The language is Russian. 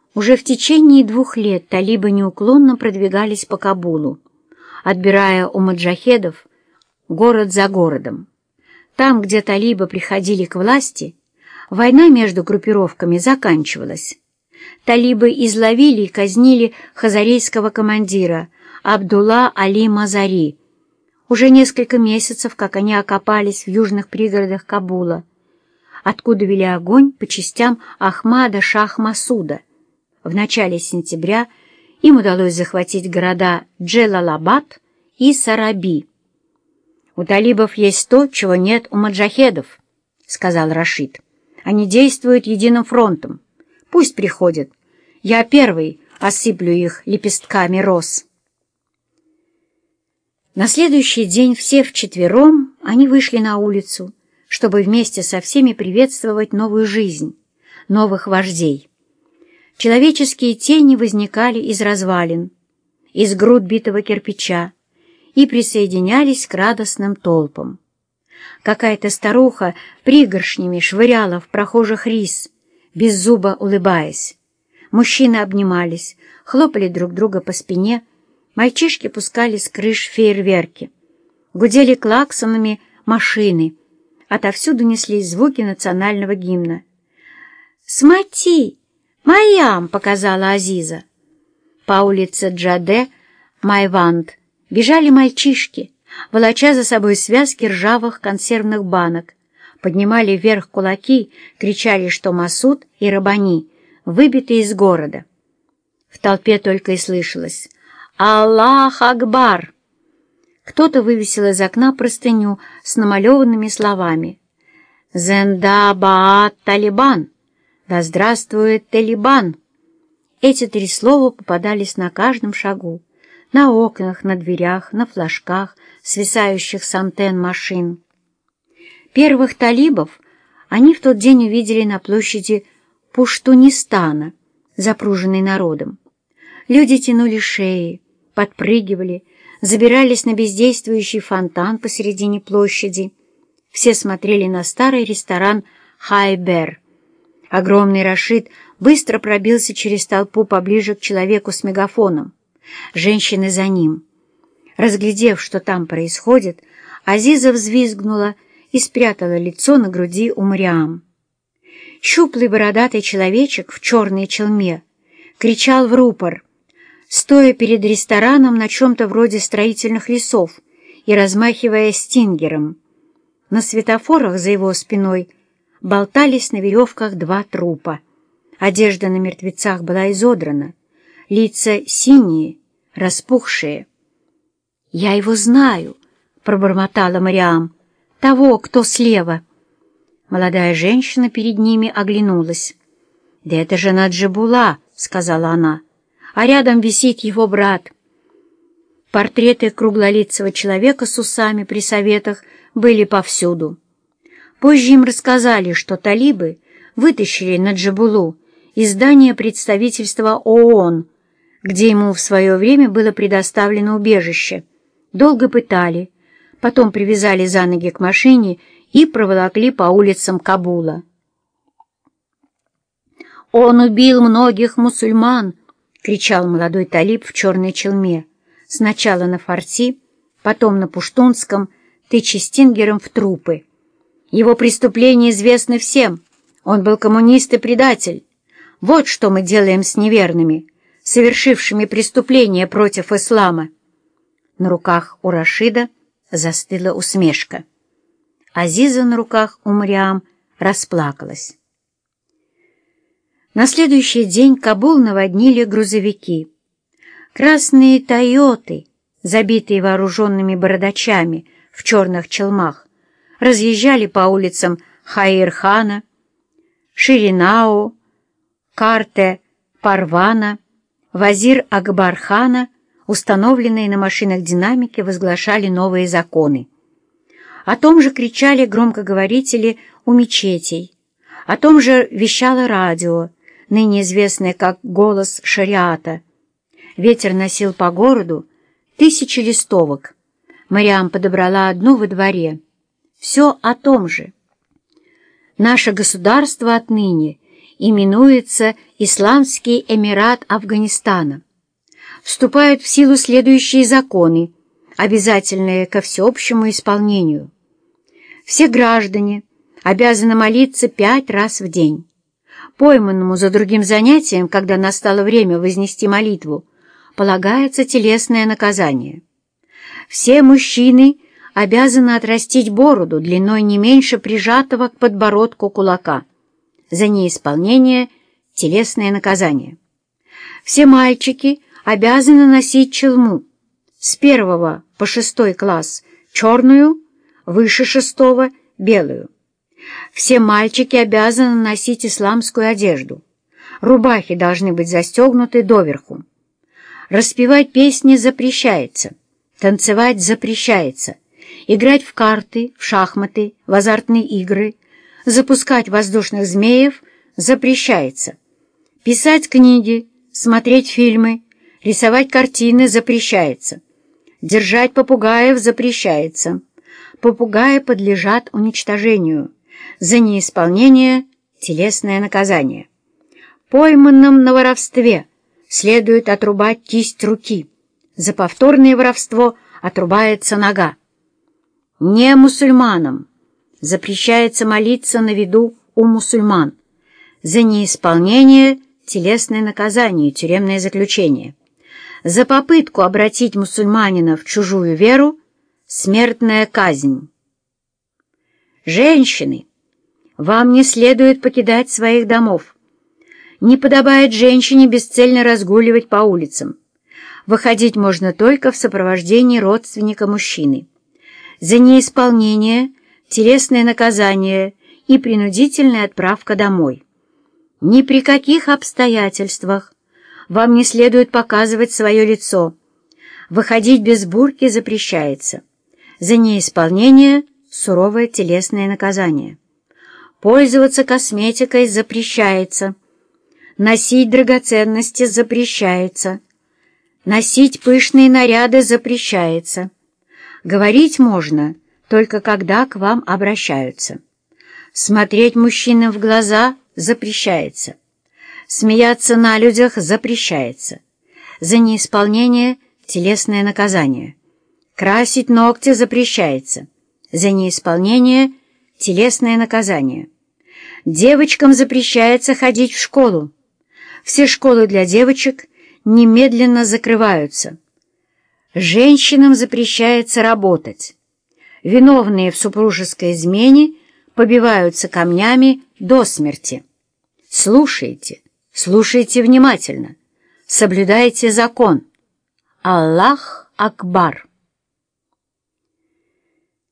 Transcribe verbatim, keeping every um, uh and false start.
Уже в течение двух лет талибы неуклонно продвигались по Кабулу, отбирая у маджахедов город за городом. Там, где талибы приходили к власти, война между группировками заканчивалась. Талибы изловили и казнили хазарейского командира Абдулла Али Мазари. Уже несколько месяцев, как они окопались в южных пригородах Кабула, откуда вели огонь по частям Ахмада Шах-Масуда. В начале сентября им удалось захватить города Джелалабад и Сараби. «У талибов есть то, чего нет у маджахедов», — сказал Рашид. «Они действуют единым фронтом. Пусть приходят. Я первый осыплю их лепестками роз». На следующий день все вчетвером они вышли на улицу, чтобы вместе со всеми приветствовать новую жизнь, новых вождей. Человеческие тени возникали из развалин, из груд битого кирпича и присоединялись к радостным толпам. Какая-то старуха пригоршнями швыряла в прохожих рис, беззубо улыбаясь. Мужчины обнимались, хлопали друг друга по спине, мальчишки пускали с крыш фейерверки. Гудели клаксонами машины, отовсюду неслись звуки национального гимна. «Смотри! Майям!» — показала Азиза. По улице Джаде Майванд бежали мальчишки, волоча за собой связки ржавых консервных банок, поднимали вверх кулаки, кричали, что Масуд и Рабани выбиты из города. В толпе только и слышалось «Аллах Акбар!». Кто-то вывесил из окна простыню с намалеванными словами «Зенда Баат Талибан!» «Да здравствует Талибан!». Эти три слова попадались на каждом шагу, на окнах, на дверях, на флажках, свисающих с антенн машин. Первых талибов они в тот день увидели на площади Пуштунистана, запруженной народом. Люди тянули шеи, подпрыгивали, забирались на бездействующий фонтан посередине площади. Все смотрели на старый ресторан «Хайбер». Огромный Рашид быстро пробился через толпу поближе к человеку с мегафоном. Женщины за ним. Разглядев, что там происходит, Азиза взвизгнула и спрятала лицо на груди у Мариам. Щуплый бородатый человечек в черной челме кричал в рупор, стоя перед рестораном на чем-то вроде строительных лесов и размахивая стингером. На светофорах за его спиной болтались на веревках два трупа. Одежда на мертвецах была изодрана, лица синие, распухшие. «Я его знаю», — пробормотала Мариам, — «того, кто слева». Молодая женщина перед ними оглянулась. «Да это же Наджибула», — сказала она, — «а рядом висит его брат». Портреты круглолицего человека с усами при советах были повсюду. Позже им рассказали, что талибы вытащили Наджибулу из здания представительства ООН, где ему в свое время было предоставлено убежище. Долго пытали, потом привязали за ноги к машине и проволокли по улицам Кабула. «Он убил многих мусульман!» — кричал молодой талиб в черной челме, сначала на фарси, потом на пуштунском, тыча стингером в трупы. «Его преступления известны всем. Он был коммунист и предатель. Вот что мы делаем с неверными, совершившими преступления против ислама». На руках у Рашида застыла усмешка. Азиза на руках у Мариам расплакалась. На следующий день Кабул наводнили грузовики. Красные «Тойоты», забитые вооруженными бородачами в черных челмах, разъезжали по улицам Хаир-хана, Ширинау, Карте, Парвана, Вазир-Акбар-хана. Установленные на машинах динамики возглашали новые законы. О том же кричали громкоговорители у мечетей, о том же вещало радио, ныне известное как «Голос шариата». Ветер носил по городу тысячи листовок. Мариам подобрала одну во дворе. Все о том же. Наше государство отныне именуется Исламский Эмират Афганистана. Вступают в силу следующие законы, обязательные ко всеобщему исполнению. Все граждане обязаны молиться пять раз в день. Пойманному за другим занятием, когда настало время вознести молитву, полагается телесное наказание. Все мужчины обязаны отрастить бороду длиной не меньше прижатого к подбородку кулака. За неисполнение – телесное наказание. Все мальчики обязаны носить челму. С первого по шестой класс – черную, выше шестого – белую. Все мальчики обязаны носить исламскую одежду. Рубахи должны быть застегнуты доверху. Распевать песни запрещается. Танцевать запрещается. Играть в карты, в шахматы, в азартные игры, запускать воздушных змеев запрещается. Писать книги, смотреть фильмы, рисовать картины запрещается. Держать попугаев запрещается. Попугаи подлежат уничтожению. За неисполнение – телесное наказание. Пойманным на воровстве следует отрубать кисть руки. За повторное воровство отрубается нога. Не мусульманам запрещается молиться на виду у мусульман. За неисполнение – телесное наказание, тюремное заключение. За попытку обратить мусульманина в чужую веру – смертная казнь. Женщины, вам не следует покидать своих домов. Не подобает женщине бесцельно разгуливать по улицам. Выходить можно только в сопровождении родственника мужчины. За неисполнение – телесное наказание и принудительная отправка домой. Ни при каких обстоятельствах вам не следует показывать свое лицо. Выходить без бурки запрещается. За неисполнение – суровое телесное наказание. Пользоваться косметикой запрещается. Носить драгоценности запрещается. Носить пышные наряды запрещается. Говорить можно только когда к вам обращаются. Смотреть мужчинам в глаза запрещается. Смеяться на людях запрещается. За неисполнение – телесное наказание. Красить ногти запрещается. За неисполнение – телесное наказание. Девочкам запрещается ходить в школу. Все школы для девочек немедленно закрываются. Женщинам запрещается работать. Виновные в супружеской измене побиваются камнями до смерти. Слушайте, слушайте внимательно. Соблюдайте закон. Аллах Акбар.